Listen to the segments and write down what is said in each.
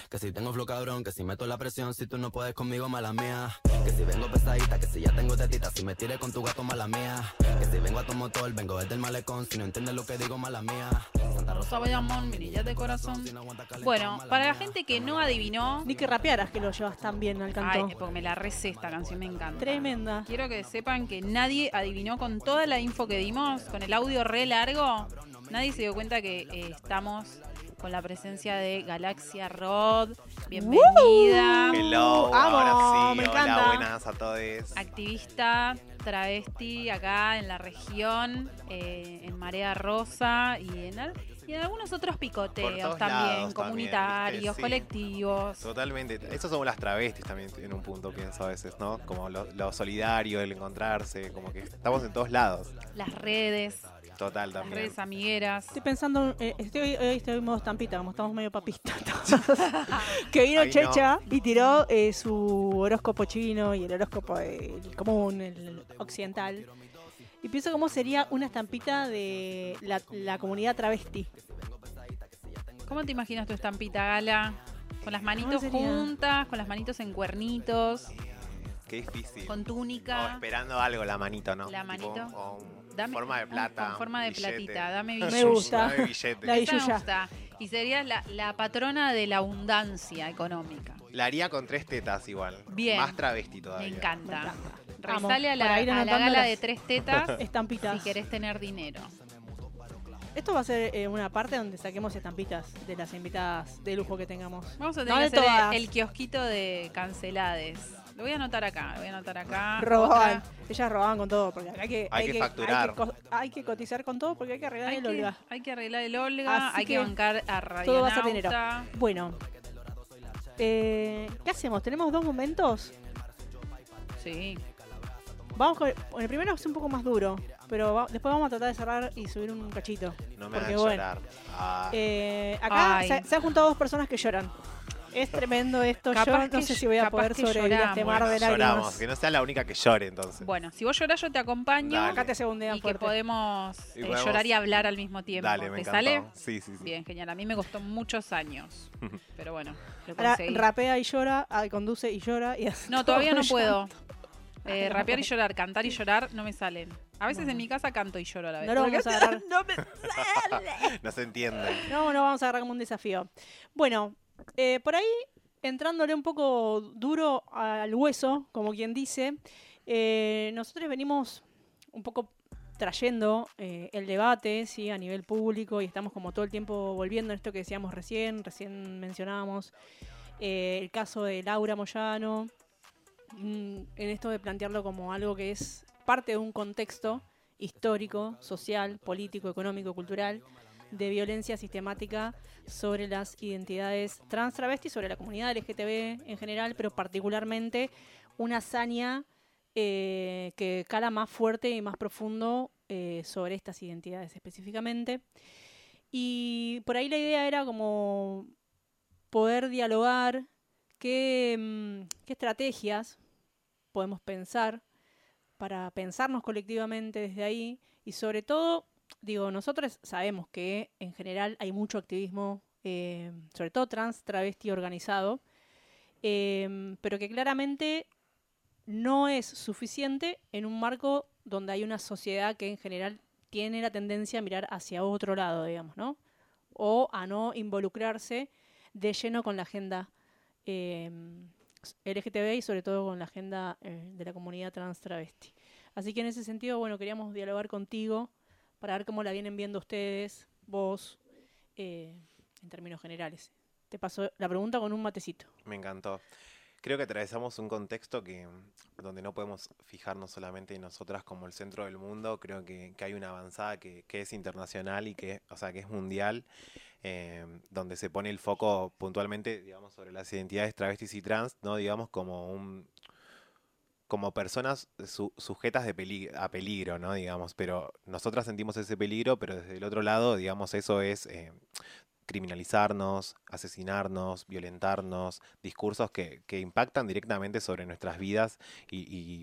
Que si tengo flow cabrón, que si meto la presión, si tú no puedes conmigo, mala mía. Que si vengo pesadita, que si ya tengo tetita, si me tires con tu gato, mala mía. Que si vengo a tu motor, vengo desde el malecón, si no entiendes lo que digo, mala mía. Santa Rosa, Bayamón, mirillas de corazón. Bueno, para la gente que no adivinó... Ni que rapearas que lo llevas tan bien al canto. Ay, porque me la recé esta canción, me encanta. Tremenda. Quiero que sepan que nadie adivinó con toda la info que dimos, con el audio re largo. Nadie se dio cuenta que estamos con la presencia de Galaxia Rod. Bienvenida. Hello, Amo, ahora sí. me Hola, encanta. buenas a todos. Activista travesti acá en la región, en Marea Rosa y en algunos otros Por picoteos todos también, lados comunitarios, también, ¿viste? Sí. colectivos. Totalmente. Esos somos las travestis también en un punto, pienso a veces, ¿no? Como lo solidario, el encontrarse, como que estamos en todos lados. Las redes, Total, las también. redes amigueras. Estoy pensando, hoy estoy en modo estampita, como estamos medio papistas. Que vino Ay, Checha y tiró su horóscopo chino y el horóscopo el común, el occidental. Y pienso cómo sería una estampita de la comunidad travesti. ¿Cómo te imaginas tu estampita, Gala? Con las manitos sería? juntas, con las manitos en cuernitos, Qué difícil. con O túnica. esperando algo, la manito, ¿no? La manito. Tipo, o Dame- forma de plata. Con forma de billete. platita, dame Me billete. gusta. Dame billete. La Esa me Yuya. gusta. Y serías la patrona de la abundancia económica. La haría con 3 tetas igual. Bien. Más travesti Me todavía. encanta. Vamos, Resale a para ir la anotando gala las de 3 tetas Estampitas. si querés tener dinero. Esto va a ser una parte donde saquemos estampitas de las invitadas de lujo que tengamos. Vamos a No tener de que hacer todas. el kiosquito de cancelades. Lo voy a anotar acá, Robaban. Otra. Ellas robaban con todo, porque acá Hay que facturar. Hay que cotizar con todo porque hay que arreglar el Olga. Hay que arreglar el Olga, Así hay que que bancar a Radio todo va a ser dinero. Bueno, ¿qué hacemos? ¿Tenemos 2 momentos? Sí. Vamos con el primero es un poco más duro, pero después vamos a tratar de cerrar y subir un cachito. No me Porque hagas bueno, llorar. Ah, acá Ay. se han juntado 2 personas que lloran. Es tremendo esto. Capaz Yo no que sé si voy a capaz poder que sobrevivir a este lloramos. mar de lloramos. lágrimas. Que no sea la única que llore, entonces. Bueno, si vos llorás yo te acompaño. Dale. Acá te segundean Y que fuerte. podemos, Y podemos- llorar y hablar al mismo tiempo. Dale, me ¿Te encantó. sale? Sí, sí, sí. Bien, genial. A mí me costó muchos años. Pero bueno, lo Ahora conseguí. rapea y llora, conduce y llora. Y hace No, todo todavía no el puedo. llanto. Ay, no. Rapear y llorar, cantar y llorar no me salen. A veces Bueno. en mi casa canto y lloro a la vez. No lo vamos a agarrar. No me sale. No se entiende. No vamos a agarrar como un desafío. Bueno, por ahí, entrándole un poco duro al hueso, como quien dice, nosotros venimos un poco trayendo el debate, ¿sí? A nivel público, y estamos como todo el tiempo volviendo en esto que decíamos recién mencionábamos el caso de Laura Moyano, en esto de plantearlo como algo que es parte de un contexto histórico, social, político, económico, cultural, de violencia sistemática sobre las identidades trans travestis, sobre la comunidad LGTB en general, pero particularmente una hazaña que cala más fuerte y más profundo sobre estas identidades específicamente. Y por ahí la idea era como poder dialogar qué estrategias podemos pensar para pensarnos colectivamente desde ahí y sobre todo, digo, nosotros sabemos que en general hay mucho activismo, sobre todo trans, travesti organizado, pero que claramente no es suficiente en un marco donde hay una sociedad que en general tiene la tendencia a mirar hacia otro lado, digamos, ¿no? O a no involucrarse de lleno con la agenda LGTB y sobre todo con la agenda de la comunidad trans travesti. Así que en ese sentido, bueno, queríamos dialogar contigo para ver cómo la vienen viendo ustedes, vos, en términos generales. Te paso la pregunta con un matecito. Me encantó. Creo que atravesamos un contexto donde no podemos fijarnos solamente en nosotras como el centro del mundo. Creo que hay una avanzada que es internacional y que es mundial, donde se pone el foco puntualmente, digamos, sobre las identidades travestis y trans, ¿no? Digamos, como personas sujetas a peligro, ¿no? Digamos, pero nosotras sentimos ese peligro, pero desde el otro lado, digamos, eso es criminalizarnos, asesinarnos, violentarnos, discursos que impactan directamente sobre nuestras vidas y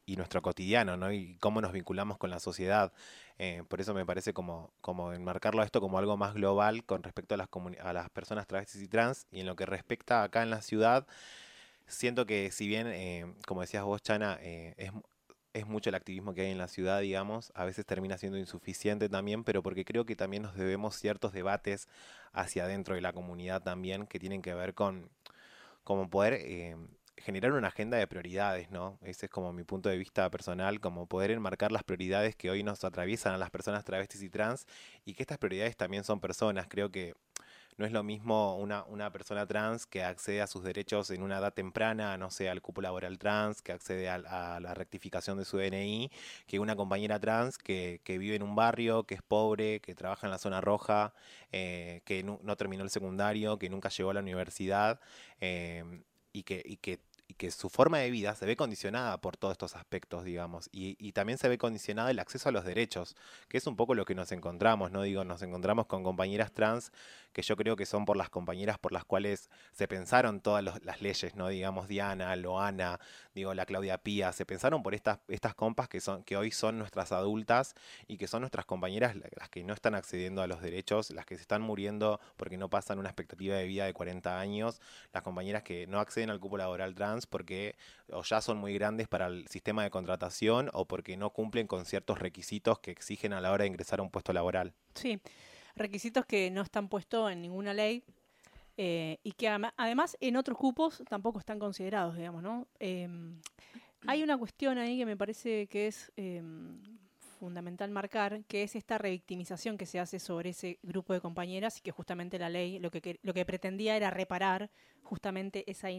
y nuestro cotidiano, ¿no? Y cómo nos vinculamos con la sociedad. Por eso me parece como enmarcarlo a esto como algo más global con respecto a a las personas travestis y trans. Y en lo que respecta acá en la ciudad, siento que si bien, como decías vos, Chana, es mucho el activismo que hay en la ciudad, digamos, a veces termina siendo insuficiente también, pero porque creo que también nos debemos ciertos debates hacia adentro de la comunidad también, que tienen que ver con como poder generar una agenda de prioridades, ¿no? Ese es como mi punto de vista personal, como poder enmarcar las prioridades que hoy nos atraviesan a las personas travestis y trans, y que estas prioridades también son personas. Creo que no es lo mismo una persona trans que accede a sus derechos en una edad temprana, no sé, al cupo laboral trans, que accede a la rectificación de su DNI, que una compañera trans que vive en un barrio, que es pobre, que trabaja en la zona roja, que no terminó el secundario, que nunca llegó a la universidad, y que su forma de vida se ve condicionada por todos estos aspectos, digamos, y también se ve condicionada el acceso a los derechos, que es un poco lo que nos encontramos, ¿no? Digo, nos encontramos con compañeras trans que yo creo que son por las compañeras por las cuales se pensaron todas las leyes, ¿no? Digamos, Diana, Loana, digo, la Claudia Pía, se pensaron por estas compas que hoy son nuestras adultas y que son nuestras compañeras las que no están accediendo a los derechos, las que se están muriendo porque no pasan una expectativa de vida de 40 años, las compañeras que no acceden al cupo laboral trans porque o ya son muy grandes para el sistema de contratación o porque no cumplen con ciertos requisitos que exigen a la hora de ingresar a un puesto laboral. Sí, requisitos que no están puestos en ninguna ley y que además en otros cupos tampoco están considerados, digamos, ¿no? Hay una cuestión ahí que me parece que es fundamental marcar, que es esta revictimización que se hace sobre ese grupo de compañeras y que justamente la ley lo que pretendía era reparar justamente esa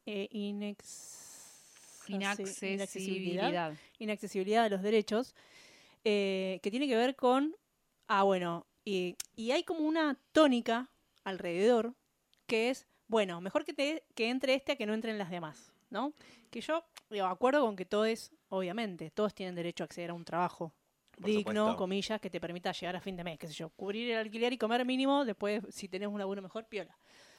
inaccesibilidad de los derechos, que tiene que ver con, bueno, y hay como una tónica alrededor que es, bueno, mejor que entre este a que no entren las demás, ¿no? Que yo digo, acuerdo con que obviamente, todos tienen derecho a acceder a un trabajo digno, comillas, que te permita llegar a fin de mes, qué sé yo, cubrir el alquiler y comer mínimo, después si tenés un laburo mejor, piola.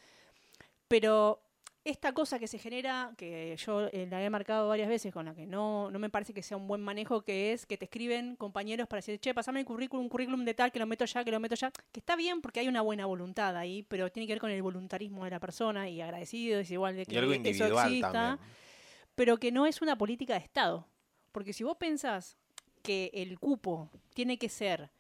Pero esta cosa que se genera, que yo la he marcado varias veces, con la que no me parece que sea un buen manejo, que es que te escriben compañeros para decir, che, pasame el currículum de tal, que lo meto ya, que está bien porque hay una buena voluntad ahí, pero tiene que ver con el voluntarismo de la persona y agradecido, es igual de que algo eso exista, también. Pero que no es una política de Estado. Porque si vos pensás que el cupo tiene que ser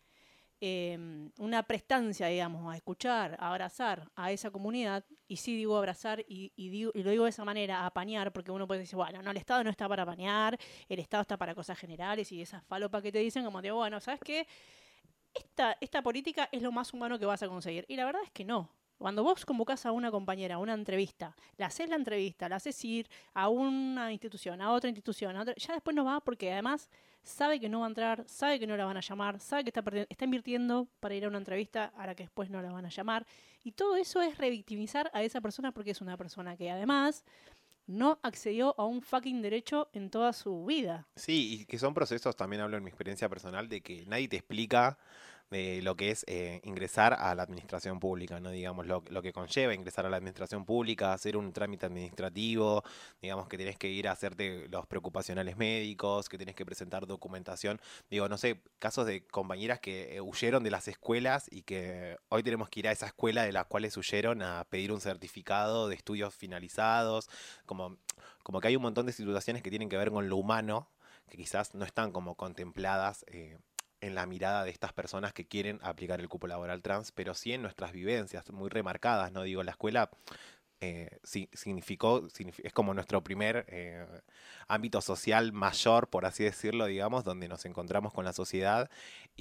una prestancia, digamos, a escuchar, a abrazar a esa comunidad, y sí digo abrazar y lo digo de esa manera, a apañar, porque uno puede decir, bueno, no, el Estado no está para apañar, el Estado está para cosas generales y esas falopas que te dicen como de, bueno, ¿sabes qué? Esta política es lo más humano que vas a conseguir. Y la verdad es que no. Cuando vos convocás a una compañera a una entrevista, la haces ir a una institución, a otra institución, ya después no va porque además sabe que no va a entrar, sabe que no la van a llamar, sabe que está invirtiendo para ir a una entrevista a la que después no la van a llamar. Y todo eso es revictimizar a esa persona porque es una persona que además no accedió a un fucking derecho en toda su vida. Sí, y que son procesos, también hablo en mi experiencia personal, de que nadie te explica de lo que es ingresar a la administración pública, ¿no? Digamos, lo que conlleva ingresar a la administración pública, hacer un trámite administrativo, digamos que tenés que ir a hacerte los preocupacionales médicos, que tenés que presentar documentación. Digo, no sé, casos de compañeras que huyeron de las escuelas y que hoy tenemos que ir a esa escuela de las cuales huyeron a pedir un certificado de estudios finalizados, como que hay un montón de situaciones que tienen que ver con lo humano, que quizás no están como contempladas en la mirada de estas personas que quieren aplicar el cupo laboral trans, pero sí en nuestras vivencias muy remarcadas, ¿no? Digo, la escuela es como nuestro primer ámbito social mayor, por así decirlo, digamos, donde nos encontramos con la sociedad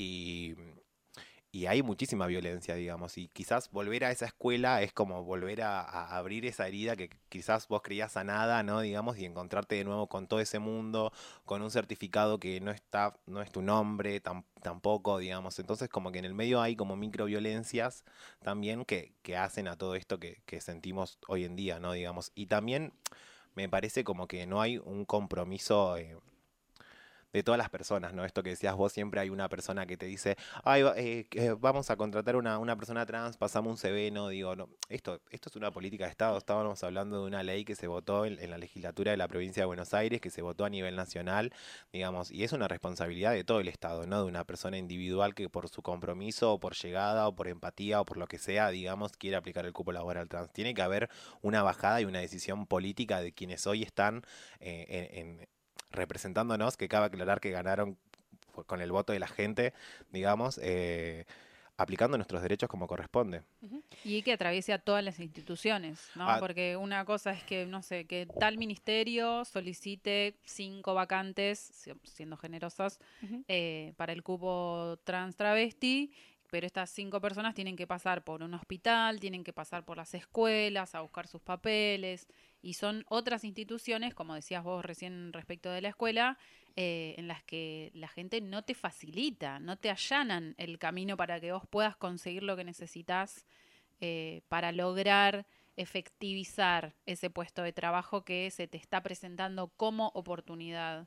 y hay muchísima violencia, digamos, y quizás volver a esa escuela es como volver a abrir esa herida que quizás vos creías sanada, ¿no? Digamos, y encontrarte de nuevo con todo ese mundo, con un certificado que no es tu nombre, tampoco, digamos. Entonces, como que en el medio hay como microviolencias también que hacen a todo esto que sentimos hoy en día, ¿no? Digamos, y también me parece como que no hay un compromiso de todas las personas, ¿no? Esto que decías vos, siempre hay una persona que te dice, ay, vamos a contratar una persona trans, pasamos un CV, no, digo, no, esto es una política de Estado, estábamos hablando de una ley que se votó en la legislatura de la provincia de Buenos Aires, que se votó a nivel nacional, digamos, y es una responsabilidad de todo el Estado, no de una persona individual que por su compromiso, o por llegada, o por empatía, o por lo que sea, digamos, quiere aplicar el cupo laboral trans. Tiene que haber una bajada y una decisión política de quienes hoy están representándonos, que cabe aclarar que ganaron con el voto de la gente, digamos, aplicando nuestros derechos como corresponde. Y que atraviese a todas las instituciones, ¿no? Porque una cosa es que, no sé, que tal ministerio solicite 5 vacantes, siendo generosas, para el cupo trans travesti, pero estas 5 personas tienen que pasar por un hospital, tienen que pasar por las escuelas a buscar sus papeles, y son otras instituciones, como decías vos recién respecto de la escuela, en las que la gente no te facilita, no te allanan el camino para que vos puedas conseguir lo que necesitas para lograr efectivizar ese puesto de trabajo que se te está presentando como oportunidad.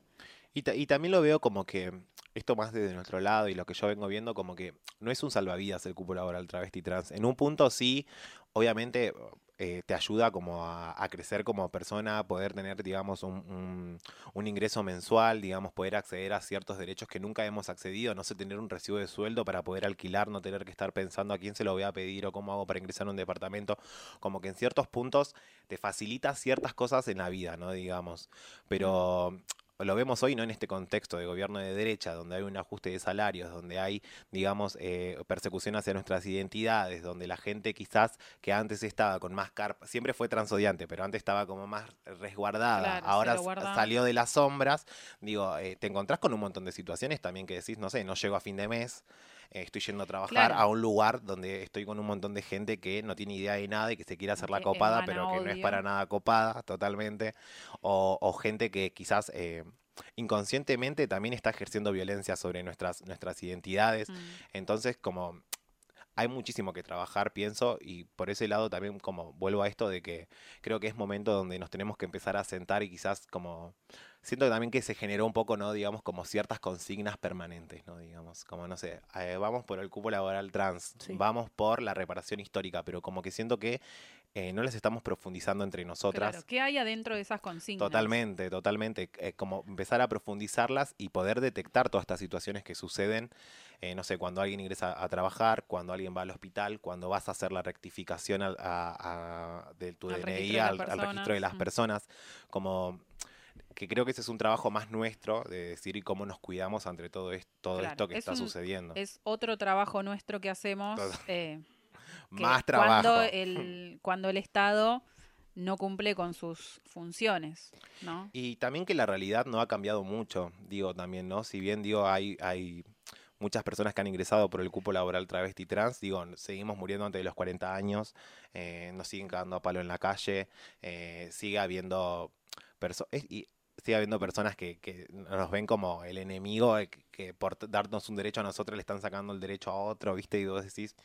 Y también lo veo como que, esto más desde nuestro lado y lo que yo vengo viendo, como que no es un salvavidas el cupo laboral travesti trans. En un punto sí, obviamente te ayuda como a crecer como persona, a poder tener, digamos, un ingreso mensual, digamos, poder acceder a ciertos derechos que nunca hemos accedido, no sé, tener un recibo de sueldo para poder alquilar, no tener que estar pensando a quién se lo voy a pedir o cómo hago para ingresar a un departamento, como que en ciertos puntos te facilita ciertas cosas en la vida, ¿no? Digamos, pero lo vemos hoy, ¿no? En este contexto de gobierno de derecha, donde hay un ajuste de salarios, donde hay, digamos, persecución hacia nuestras identidades, donde la gente quizás que antes estaba con más carpa, siempre fue transodiante, pero antes estaba como más resguardada, Claro, ahora guardado. salió de las sombras, digo, te encontrás con un montón de situaciones también que decís, no sé, no llego a fin de mes, estoy yendo a trabajar a un lugar donde estoy con un montón de gente que no tiene idea de nada y que se quiere hacer la copada, pero que no es para nada copada totalmente, o gente que quizás inconscientemente también está ejerciendo violencia sobre nuestras identidades. Entonces, como hay muchísimo que trabajar, pienso, y por ese lado también como vuelvo a esto de que creo que es momento donde nos tenemos que empezar a sentar y quizás como siento también que se generó un poco, ¿no? Digamos, como ciertas consignas permanentes, ¿no? Digamos, como, no sé, vamos por el cupo laboral trans, vamos por la reparación histórica, pero como que siento que no las estamos profundizando entre nosotras. Claro, ¿qué hay adentro de esas consignas? Totalmente, totalmente. Como empezar a profundizarlas y poder detectar todas estas situaciones que suceden, no sé, cuando alguien ingresa a trabajar, cuando alguien va al hospital, cuando vas a hacer la rectificación de tu DNI al registro de las personas, como que creo que ese es un trabajo más nuestro de decir cómo nos cuidamos ante todo esto que está sucediendo. Es otro trabajo nuestro que hacemos. Más trabajo. Cuando el Estado no cumple con sus funciones, ¿no? Y también que la realidad no ha cambiado mucho, digo también, ¿no? Si bien digo hay muchas personas que han ingresado por el cupo laboral travesti trans, digo, seguimos muriendo antes de los 40 años, nos siguen cagando a palo en la calle, sigue habiendo personas que nos ven como el enemigo, que por darnos un derecho a nosotros le están sacando el derecho a otro, ¿viste? Y vos decís,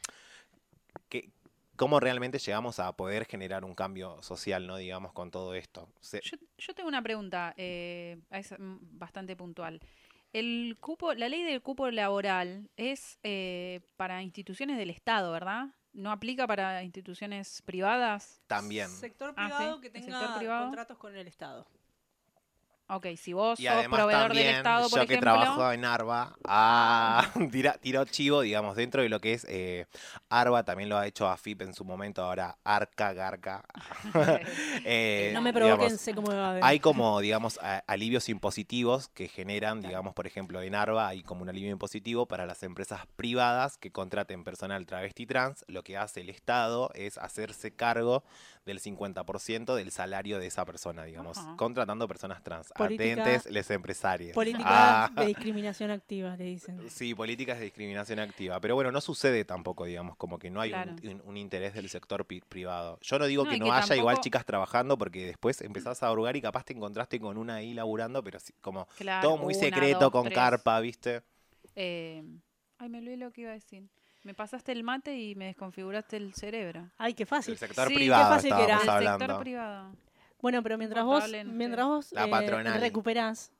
¿cómo realmente llegamos a poder generar un cambio social, ¿no? Digamos, con todo esto? Yo tengo una pregunta, es bastante puntual. La ley del cupo laboral es para instituciones del Estado, ¿verdad? ¿No aplica para instituciones privadas? También. Sector privado ¿sí? que tenga contratos con el Estado. Ok, si vos y sos proveedor del Estado, por yo ejemplo... que trabajo en ARBA, tiro chivo, digamos, dentro de lo que es ARBA, también lo ha hecho AFIP en su momento, ahora ARCA, GARCA. No me provoquen, sé cómo va a ver. Hay como, digamos, alivios impositivos que generan, digamos, por ejemplo, en ARBA hay como un alivio impositivo para las empresas privadas que contraten personal travesti trans. Lo que hace el Estado es hacerse cargo del 50% del salario de esa persona, digamos, contratando personas trans. Atentes les empresarios. Políticas de discriminación activa, le dicen. Sí, políticas de discriminación activa. Pero bueno, no sucede tampoco, digamos, como que no hay un interés del sector privado. Yo no digo que no haya tampoco... igual chicas trabajando, porque después empezás a hurgar y capaz te encontraste con una ahí laburando, pero como todo muy secreto, con 3. Carpa, ¿viste? Ay, me olvidé lo que iba a decir. Me pasaste el mate y me desconfiguraste el cerebro. Ay, qué fácil. El sector privado, qué fácil que era. Hablando. El sector privado. Bueno, pero mientras vos la patronal recuperás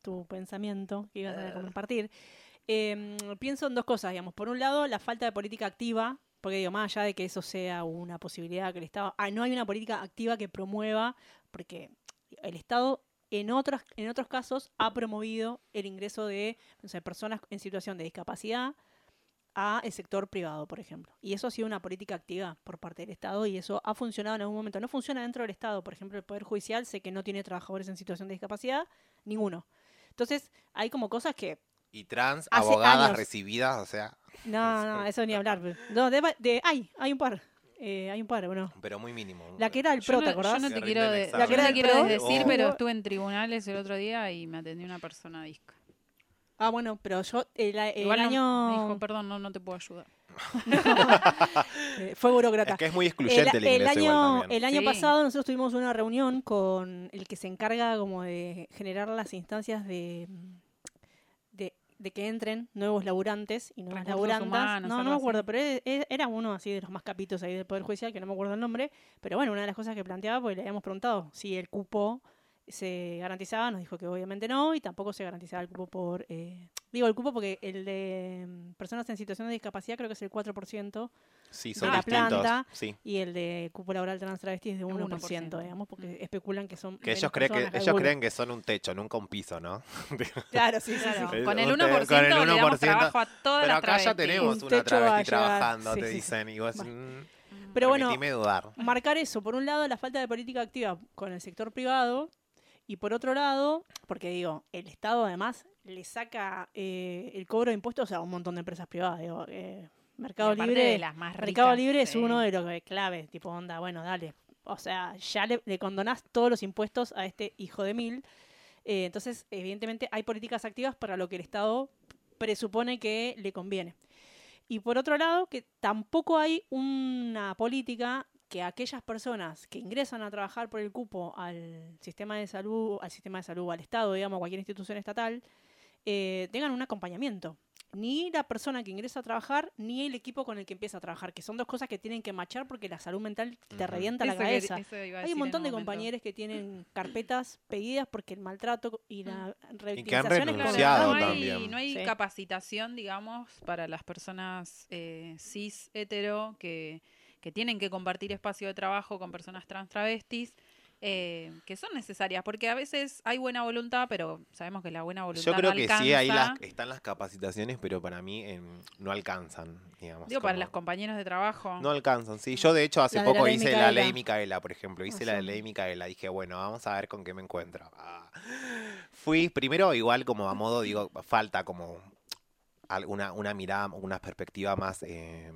tu pensamiento que ibas a compartir. Pienso en dos cosas, digamos. Por un lado, la falta de política activa, porque digo, más allá de que eso sea una posibilidad que el Estado... no hay una política activa que promueva, porque el Estado en otros casos ha promovido el ingreso de, no sé, personas en situación de discapacidad a el sector privado, por ejemplo. Y eso ha sido una política activa por parte del Estado y eso ha funcionado en algún momento. No funciona dentro del Estado. Por ejemplo, el Poder Judicial sé que no tiene trabajadores en situación de discapacidad, ninguno. Entonces, hay como cosas que... Y trans, Hace abogadas años. recibidas, o sea, No, eso ni hablar. No, hay un par. Hay un par, bueno. pero muy mínimo. La que era el Yo pro, no, ¿te acordás? yo no te Que quiero, rinde el de- examen. yo no te quiero pro. desdecir, Oh. pero estuve en tribunales el otro día y me atendió una persona disca. Ah, bueno, pero yo el Igual no- año... me dijo, perdón, no te puedo ayudar. fue burócrata. Es que es muy excluyente el ingreso igual también. El año Sí. pasado nosotros tuvimos una reunión con el que se encarga como de generar las instancias de que entren nuevos laburantes y nuevas Recursos laburantas. humanos, No algo me así. acuerdo, pero era uno así de los más capitos ahí del Poder Judicial, que no me acuerdo el nombre. Pero bueno, una de las cosas que planteaba, porque le habíamos preguntado si el cupo se garantizaba, nos dijo que obviamente no, y tampoco se garantizaba el cupo por... digo el cupo porque el de personas en situación de discapacidad creo que es el 4%, Sí, de son la distintos. planta, Sí. y el de cupo laboral trans travesti es de 1%, 1%, digamos, porque especulan que son Que menos ellos personas, ellos calculo. creen que son un techo, nunca un piso, ¿no? Claro, sí, Claro, sí. con el Un te- 1%, con el le damos 1%, trabajo a todas Pero las acá ya travestis. tenemos Un una techo va a travesti llegar. trabajando, Sí, te sí, dicen, y vos, Pero bueno, permitime dudar. marcar eso, por un lado la falta de política activa con el sector privado y por otro lado, porque digo, el Estado además le saca el cobro de impuestos a un montón de empresas privadas, digo, Mercado Y aparte Libre, de las más Mercado ricas, Libre es sí. uno de los claves, tipo onda, bueno, dale, o sea, ya le condonás todos los impuestos a este hijo de mil, entonces evidentemente hay políticas activas para lo que el Estado presupone que le conviene. Y por otro lado, que tampoco hay una política que aquellas personas que ingresan a trabajar por el cupo al sistema de salud, al Estado, digamos, a cualquier institución estatal, tengan un acompañamiento. Ni la persona que ingresa a trabajar, ni el equipo con el que empieza a trabajar, que son dos cosas que tienen que machar porque la salud mental te Ujú. revienta la Eso que- cabeza. eso iba a Hay decir un montón en de momento. compañeros que tienen carpetas pedidas porque el maltrato y la revictimización es Claro, renunciado no hay, también. no hay Sí. capacitación, digamos, para las personas cis, hetero, que tienen que compartir espacio de trabajo con personas trans travestis, que son necesarias, porque a veces hay buena voluntad, pero sabemos que la buena voluntad Yo creo no que alcanza. sí, ahí están las capacitaciones, pero para mí no alcanzan, digamos. Digo, para como- los compañeros de trabajo. No alcanzan, sí. Yo, de hecho, hace La de la poco ley hice la Micaela. ley Micaela, por ejemplo. Hice la de Eso. ley Micaela. Dije, bueno, vamos a ver con qué me encuentro. Fui, primero, igual como a modo, digo, falta como una mirada, una perspectiva más,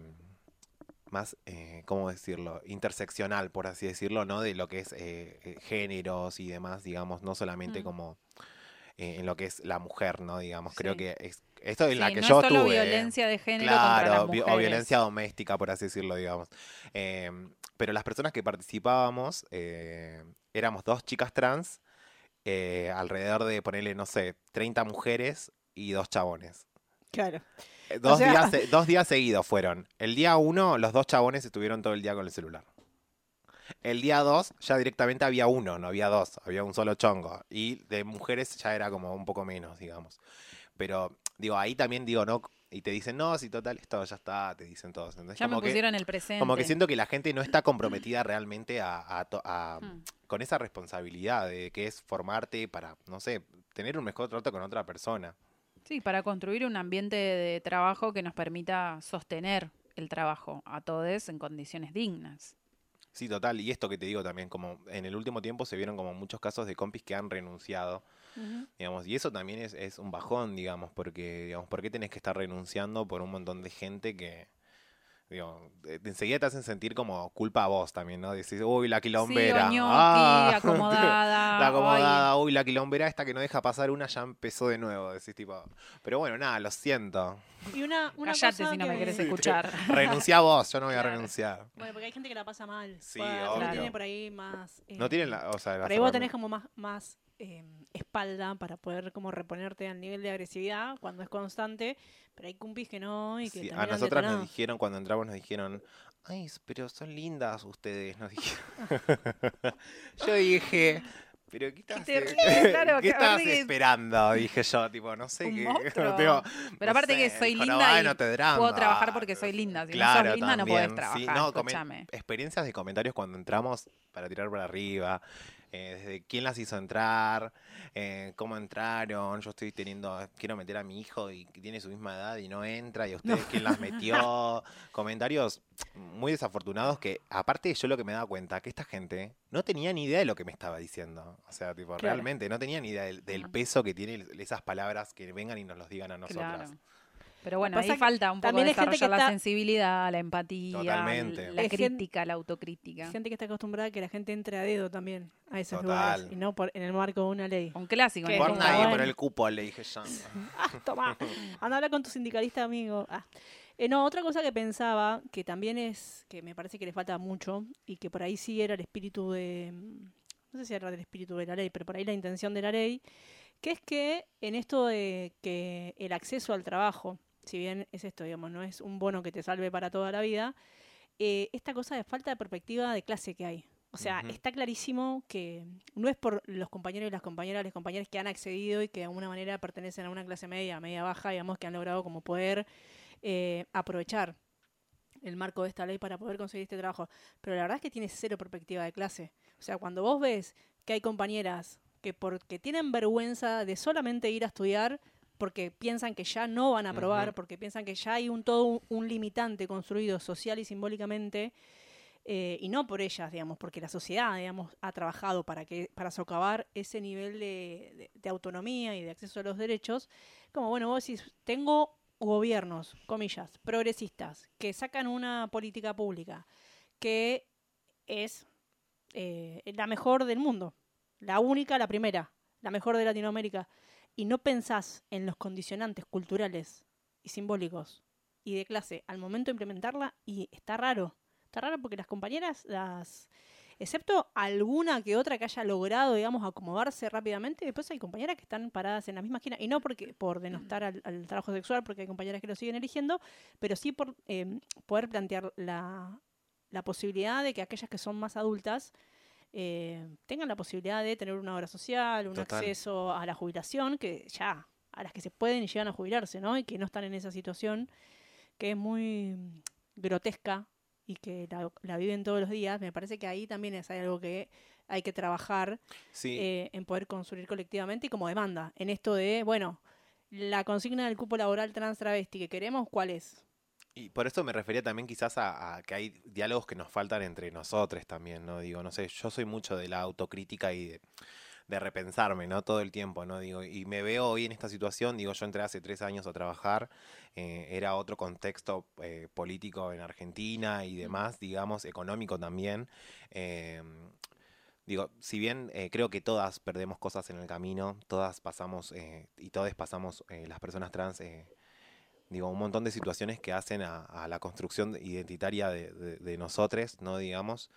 ¿cómo decirlo? Interseccional, por así decirlo, ¿no? De lo que es géneros y demás, digamos, no solamente como en lo que es la mujer, ¿no? Digamos, creo Sí. que esto es Sí, la que no yo es solo tuve. violencia de género contra las Claro, mujeres. o violencia doméstica, por así decirlo, digamos. Pero las personas que participábamos, éramos 2 chicas trans, alrededor de, ponerle, no sé, 30 mujeres y 2 chabones. Claro. Dos, O sea- días, 2 días seguidos fueron. El día 1, los 2 chabones estuvieron todo el día con el celular. El día 2, ya directamente había 1, no había 2, había un solo chongo. Y de mujeres ya era como un poco menos, digamos. Pero, digo, ahí también digo, no, y te dicen, no, si total, esto ya está, te dicen todos. Entonces, Ya me como que, pusieron el presente. como que siento que la gente no está comprometida realmente Mm. con esa responsabilidad de que es formarte para, no sé, tener un mejor trato con otra persona. Sí, para construir un ambiente de trabajo que nos permita sostener el trabajo a todos en condiciones dignas. Sí, total. Y esto que te digo también, como en el último tiempo se vieron como muchos casos de compis que han renunciado, digamos, y eso también es un bajón, digamos, porque, digamos, ¿por qué tenés que estar renunciando por un montón de gente que, digo, enseguida te hacen sentir como culpa a vos también, ¿no? Decís, uy, la quilombera. Sí, o ñoqui, acomodada. La acomodada, uy, la quilombera esta que no deja pasar una ya empezó de nuevo, decís tipo. Pero bueno, nada, lo siento. Y una Cállate cosa si no me que- querés escuchar. Renuncia vos, yo no voy a Claro. renunciar. Bueno, porque hay gente que la pasa mal. Sí, Porque obvio. tiene por ahí más... No tienen la, o sea, Por las ahí vos tenés herramientas. como más espalda para poder como reponerte al nivel de agresividad cuando es constante, pero hay cumpis que no y que Sí, a terminan nosotras nos detonados. dijeron, cuando entramos nos dijeron, ay, pero son lindas ustedes, nos dijeron. Yo dije, pero ¿qué estás, te ríes? Claro, ¿qué que estabas aparte que- esperando? Dije yo, tipo, no sé Un qué. monstruo. Digo, Pero aparte no que sé, soy el linda jorobado de y Notre Dame. puedo trabajar porque soy linda. Si no Claro, sos linda no podés también. Sí, trabajar, no, escúchame. experiencias de comentarios cuando entramos para tirar para arriba. Desde quién las hizo entrar, cómo entraron. Yo quiero meter a mi hijo y que tiene su misma edad y no entra. Y a ustedes quién las metió. Comentarios muy desafortunados que, aparte, yo lo que me daba cuenta, que esta gente no tenía ni idea de lo que me estaba diciendo. O sea, tipo, Claro. realmente no tenía ni idea del peso que tiene esas palabras que vengan y nos los digan a nosotras. Claro. Pero bueno, Pasa ahí que falta un poco también hay gente desarrollar que la está- sensibilidad, la empatía, Totalmente. la Hay crítica, la autocrítica. Gente que está acostumbrada a que la gente entre a dedo también a esos Total. lugares y no en el marco de una ley. Un clásico. Que en Por como, el nadie, bueno. por el cupo, le dije yo. Toma, anda a hablar con tu sindicalista amigo. No, otra cosa que pensaba, que también que me parece que le falta mucho, y que por ahí sí era el espíritu no sé si era el espíritu de la ley, pero por ahí la intención de la ley, que es que en esto de que el acceso al trabajo, si bien es esto, digamos, no es un bono que te salve para toda la vida, esta cosa de falta de perspectiva de clase que hay. O sea, Ujú. está clarísimo que no es por los compañeros y las compañeras que han accedido y que de alguna manera pertenecen a una clase media, media baja, digamos, que han logrado como poder aprovechar el marco de esta ley para poder conseguir este trabajo. Pero la verdad es que tiene cero perspectiva de clase. O sea, cuando vos ves que hay compañeras que porque tienen vergüenza de solamente ir a estudiar, porque piensan que ya no van a aprobar, Ujú. porque piensan que ya hay todo un limitante construido social y simbólicamente, y no por ellas, digamos, porque la sociedad, digamos, ha trabajado para socavar ese nivel de autonomía y de acceso a los derechos, como, bueno, vos decís, tengo gobiernos, comillas, progresistas, que sacan una política pública que es la mejor del mundo, la única, la primera, la mejor de Latinoamérica, y no pensás en los condicionantes culturales y simbólicos y de clase al momento de implementarla, y está raro. Está raro porque las compañeras, excepto alguna que otra que haya logrado, digamos, acomodarse rápidamente, después hay compañeras que están paradas en la misma esquina, y no por denostar al trabajo sexual, porque hay compañeras que lo siguen eligiendo, pero sí por poder plantear la posibilidad de que aquellas que son más adultas tengan la posibilidad de tener una obra social, un Total. acceso a la jubilación, que ya, a las que se pueden y llegan a jubilarse, ¿no? Y que no están en esa situación que es muy grotesca y que la viven todos los días. Me parece que ahí también es algo que hay que trabajar Sí, en poder construir colectivamente y como demanda. En esto de, bueno, la consigna del cupo laboral trans travesti que queremos, ¿cuál es? y por eso me refería también quizás a que hay diálogos que nos faltan entre nosotros también, ¿no? Digo, no sé, yo soy mucho de la autocrítica y de repensarme, ¿no? Todo el tiempo, ¿no? Digo, y me veo hoy en esta situación, digo, yo entré hace 3 años a trabajar, era otro contexto político en Argentina y demás, digamos, económico también. eh, Digo, si bien creo que todas perdemos cosas en el camino, todas pasamos y todas pasamos, las personas trans, digo, un montón de situaciones que hacen a la construcción identitaria de nosotros, ¿no? Digamos,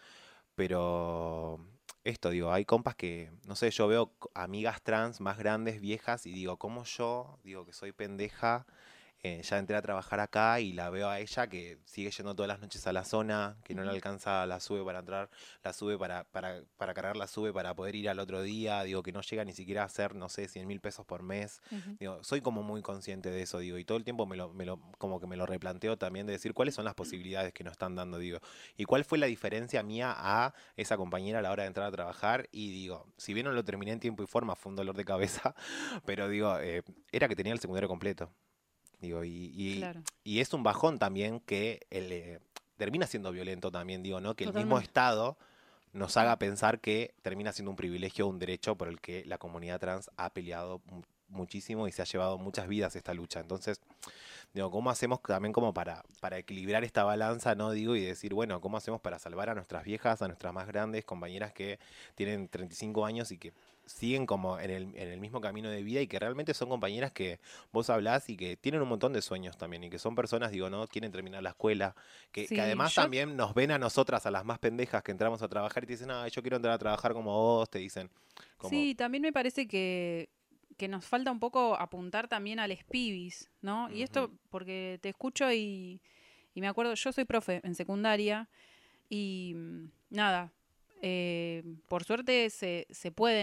pero esto, digo, hay compas que, no sé, yo veo amigas trans más grandes, viejas, y digo, ¿cómo yo, digo, que soy pendeja, ya entré a trabajar acá y la veo a ella que sigue yendo todas las noches a la zona, que no le alcanza la sube para entrar, la sube para cargar la sube para poder ir al otro día, digo, que no llega ni siquiera a hacer, no sé, 100.000 pesos por mes. Digo, soy como muy consciente de eso, digo, y todo el tiempo como que me lo replanteo también de decir cuáles son las posibilidades que nos están dando, digo, y cuál fue la diferencia mía a esa compañera a la hora de entrar a trabajar, y digo, si bien no lo terminé en tiempo y forma, fue un dolor de cabeza, pero digo, era que tenía el secundario completo. Digo, Claro. y es un bajón también que termina siendo violento también, digo, ¿no? Que el mismo Totalmente. Estado nos haga pensar que termina siendo un privilegio o un derecho por el que la comunidad trans ha peleado muchísimo y se ha llevado muchas vidas esta lucha. Entonces, digo, ¿cómo hacemos también como para equilibrar esta balanza, no? Digo, y decir, bueno, ¿cómo hacemos para salvar a nuestras viejas, a nuestras más grandes compañeras que tienen 35 años y que siguen como en el mismo camino de vida y que realmente son compañeras que vos hablás y que tienen un montón de sueños también y que son personas, digo, no quieren terminar la escuela, que Sí, además yo también nos ven a nosotras, a las más pendejas que entramos a trabajar y te dicen, ah, yo quiero entrar a trabajar como vos, te dicen, como, Sí, también me parece que nos falta un poco apuntar también al pibis, ¿no? Y esto Ujú. porque te escucho y me acuerdo, yo soy profe en secundaria y nada, por suerte se pueden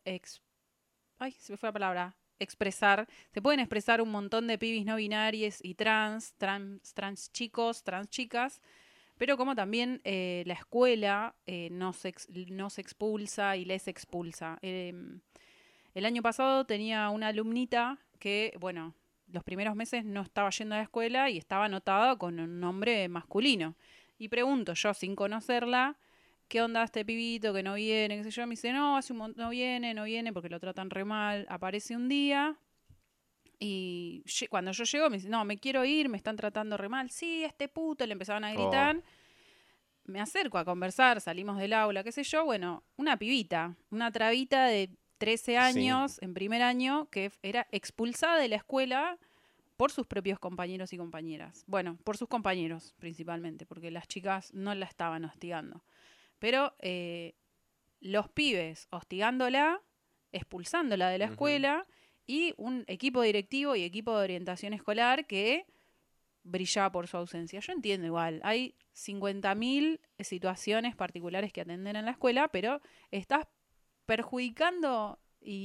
ay, se me fue la palabra. Expresar. Se pueden expresar un montón de pibis no binarias y trans chicos, trans chicas, pero como también la escuela nos expulsa y les expulsa. El año pasado tenía una alumnita que, bueno, los primeros meses no estaba yendo a la escuela y estaba anotada con un nombre masculino. Y pregunto yo, sin conocerla, ¿qué onda este pibito que no viene? ¿Qué sé yo? Me dice, no, no viene porque lo tratan re mal. Aparece un día y cuando yo llego me dice, no, me quiero ir, me están tratando re mal. Sí, este puto, le empezaban a gritar. Me acerco a conversar, salimos del aula, qué sé yo. Bueno, una pibita, una trabita de 13 años, en primer año, que era expulsada de la escuela por sus propios compañeros y compañeras. Bueno, por sus compañeros principalmente, porque las chicas no la estaban hostigando. Pero los pibes hostigándola, expulsándola de la escuela, y un equipo directivo y equipo de orientación escolar que brillaba por su ausencia. Yo entiendo igual, hay 50.000 situaciones particulares que atender en la escuela, pero estás perjudicando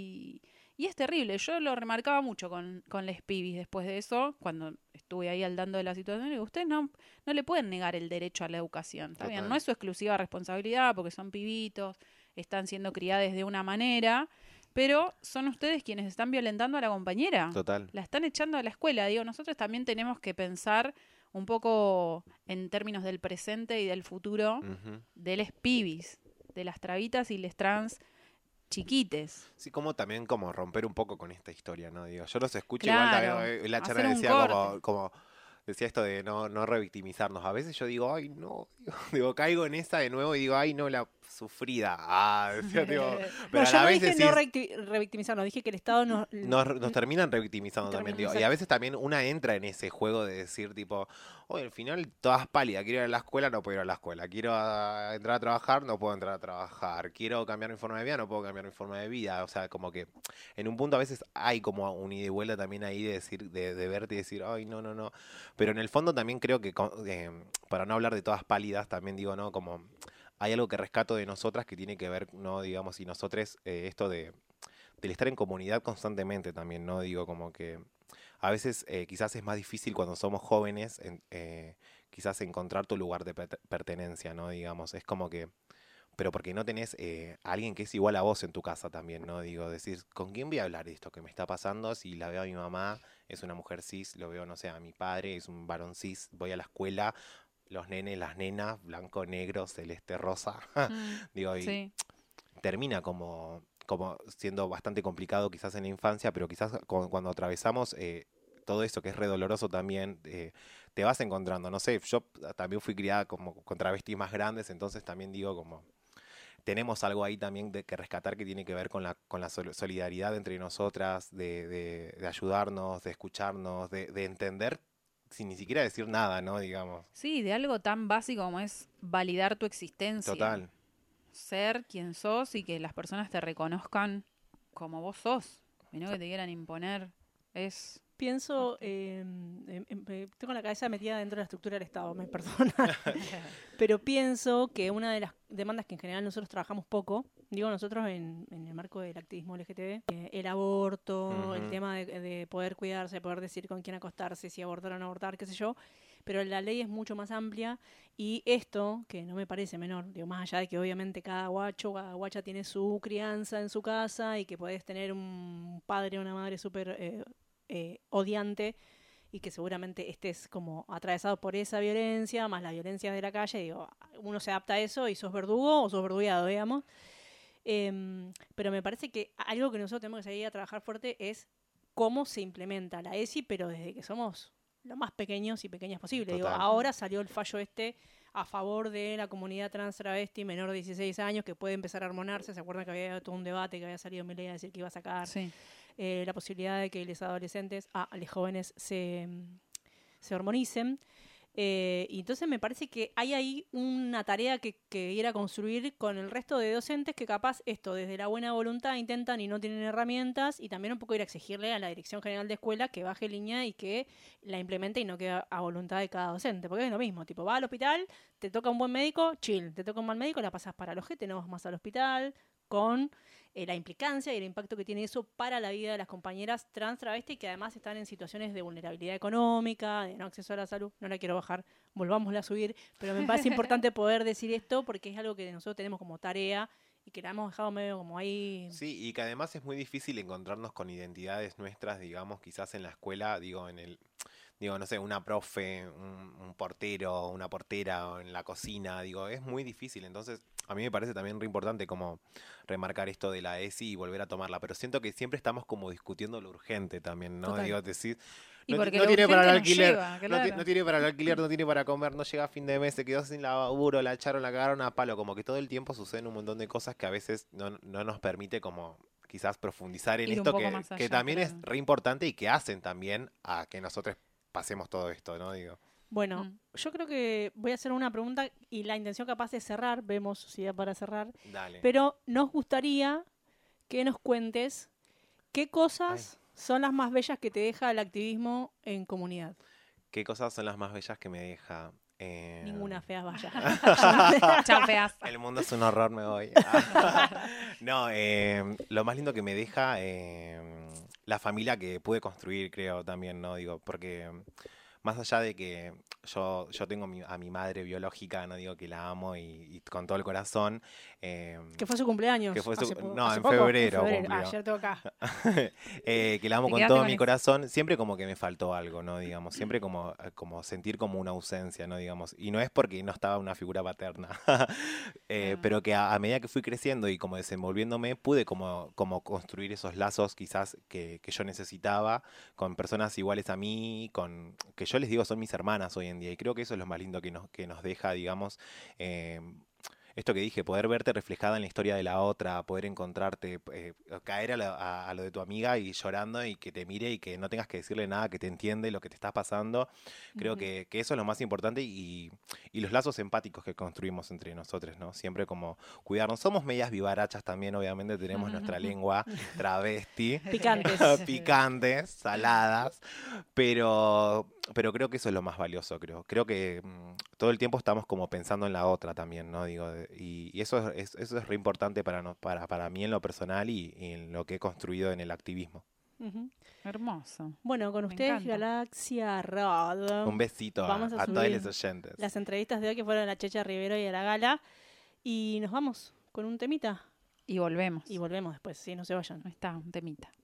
y es terrible. Yo lo remarcaba mucho con les pibis después de eso, cuando estuve ahí al dando de la situación, y ustedes no le pueden negar el derecho a la educación. Está bien, no es su exclusiva responsabilidad porque son pibitos, están siendo criados de una manera, pero son ustedes quienes están violentando a la compañera. Total. La están echando a la escuela. Digo, nosotros también tenemos que pensar un poco en términos del presente y del futuro de les pibis, de las trabitas y les trans chiquites. Sí, como también como romper un poco con esta historia, ¿no? Digo, yo los escucho Claro, igual también, la chana hacer un decía corte. como decía esto de no revictimizarnos. A veces yo digo, ay, no, digo, caigo en esa de nuevo y digo, ay, no, la sufrida. Ah, decía, digo, pero No, a yo la no vez dije decís, no revictimizarnos, dije que el Estado nos terminan revictimizando también, digo. Y a exacto. veces también una entra en ese juego de decir, tipo, oye, al final todas pálidas, quiero ir a la escuela, no puedo ir a la escuela. Quiero entrar a trabajar, no puedo entrar a trabajar. Quiero cambiar mi forma de vida, no puedo cambiar mi forma de vida. O sea, como que en un punto a veces hay como un ida y vuelta también ahí de decir, de verte y decir, ay, no, no, no. Pero en el fondo también creo que, para no hablar de todas pálidas, también digo, ¿no? Como hay algo que rescato de nosotras que tiene que ver, ¿no? Digamos, y nosotros, esto del estar en comunidad constantemente también, ¿no? Digo, como que a veces quizás es más difícil cuando somos jóvenes, quizás encontrar tu lugar de pertenencia, ¿no? Digamos, es como que, pero porque no tenés a alguien que es igual a vos en tu casa también, ¿no? Digo, decir, ¿con quién voy a hablar de esto que me está pasando? Si la veo a mi mamá, es una mujer cis, lo veo, no sé, a mi padre, es un varón cis, voy a la escuela, los nenes, las nenas, blanco, negro, celeste, rosa. Digo, y Sí. termina como siendo bastante complicado quizás en la infancia, pero quizás cuando atravesamos todo eso que es re doloroso también, te vas encontrando. No sé, yo también fui criada como con travestis más grandes, entonces también digo como tenemos algo ahí también que rescatar que tiene que ver con la solidaridad entre nosotras, de ayudarnos, de escucharnos, de entender sin ni siquiera decir nada, ¿no? Digamos. Sí, de algo tan básico como es validar tu existencia. Total. Ser quien sos y que las personas te reconozcan como vos sos. Y no que te quieran imponer. Es... Pienso, tengo la cabeza metida dentro de la estructura del Estado, me perdona, pero pienso que una de las demandas que en general nosotros trabajamos poco, digo nosotros en el marco del activismo LGTB, el aborto, el tema de poder cuidarse, poder decir con quién acostarse, si abortar o no abortar, qué sé yo, pero la ley es mucho más amplia y esto, que no me parece menor, digo, más allá de que obviamente cada guacho, cada guacha tiene su crianza en su casa y que podés tener un padre o una madre súper... odiante y que seguramente estés como atravesado por esa violencia, más las violencias de la calle, digo, uno se adapta a eso y sos verdugo o sos verdugueado, digamos. Pero me parece que algo que nosotros tenemos que seguir a trabajar fuerte es cómo se implementa la ESI, pero desde que somos lo más pequeños y pequeñas posible. Digo, ahora salió el fallo a favor de la comunidad trans travesti menor de 16 años que puede empezar a hormonarse. ¿Se acuerdan que había todo un debate que había salido Milei a decir que iba a sacar la posibilidad de que los adolescentes, los jóvenes se hormonicen? Y entonces me parece que hay ahí una tarea que ir a construir con el resto de docentes que capaz esto, desde la buena voluntad, intentan y no tienen herramientas, y también un poco ir a exigirle a la Dirección General de Escuela que baje línea y que la implemente y no quede a voluntad de cada docente, porque es lo mismo, tipo, va al hospital, te toca un buen médico, chill, te toca un mal médico, la pasas para el ojete, no vas más al hospital, con la implicancia y el impacto que tiene eso para la vida de las compañeras trans travesti que además están en situaciones de vulnerabilidad económica, de no acceso a la salud. No la quiero bajar, volvámosla a subir, pero me parece importante poder decir esto porque es algo que nosotros tenemos como tarea y que la hemos dejado medio como ahí. Sí, y que además es muy difícil encontrarnos con identidades nuestras, digamos, quizás en la escuela, no sé, una profe, un portero, una portera, o en la cocina, es muy difícil. Entonces, a mí me parece también re importante como remarcar esto de la ESI y volver a tomarla, pero siento que siempre estamos como discutiendo lo urgente también, ¿no? Total. Decir, Y no, porque no lo tiene para el urgente nos alquiler, lleva, claro. no tiene para el alquiler, no tiene para comer, no llega a fin de mes, se quedó sin laburo, la echaron, la cagaron a palo, como que todo el tiempo suceden un montón de cosas que a veces no nos permite como quizás profundizar en Ir un esto poco más que allá, también claro. es re importante y que hacen también a que nosotros pasemos todo esto, ¿no? Bueno, yo creo que voy a hacer una pregunta y la intención capaz de cerrar, vemos si da para cerrar, Dale. pero nos gustaría que nos cuentes qué cosas son las más bellas que te deja el activismo en comunidad. ¿Qué cosas son las más bellas que me deja? Ninguna, feas vaya. Chao, feas. El mundo es un horror, me voy. No, lo más lindo que me deja la familia que pude construir, creo, también, ¿no? Porque más allá de que yo tengo a mi madre biológica, no digo que la amo y con todo el corazón. Que fue su cumpleaños. Que fue hace en poco, febrero Ah, cumplió. ayer toca. Que la amo Te con quedaste todo con mi eso. corazón, siempre como que me faltó algo, ¿no? Siempre como sentir como una ausencia, ¿no? Y no es porque no estaba una figura paterna, pero que a medida que fui creciendo y como desenvolviéndome, pude como construir esos lazos quizás que yo necesitaba con personas iguales a mí, que yo les digo son mis hermanas hoy en día, y creo que eso es lo más lindo que nos deja, digamos, esto que dije, poder verte reflejada en la historia de la otra, poder encontrarte, caer a lo de tu amiga y llorando y que te mire y que no tengas que decirle nada, que te entiende lo que te está pasando. Creo que eso es lo más importante y los lazos empáticos que construimos entre nosotros, ¿no? Siempre como cuidarnos. Somos medias vivarachas también, obviamente tenemos nuestra lengua travesti. Picantes. Picantes, saladas, pero creo que eso es lo más valioso, creo. Creo que todo el tiempo estamos como pensando en la otra también, ¿no? Y eso es re importante para mí en lo personal y en lo que he construido en el activismo. Ujú. Hermoso. Bueno, con Me ustedes encanta. Galaxia Rod. Un besito Vamos a a todos subir los oyentes. Las entrevistas de hoy que fueron a la Checha Rivero y a la Gala. Y nos vamos con un temita. Y volvemos. Y volvemos después, sí, no se vayan. Ahí está, un temita.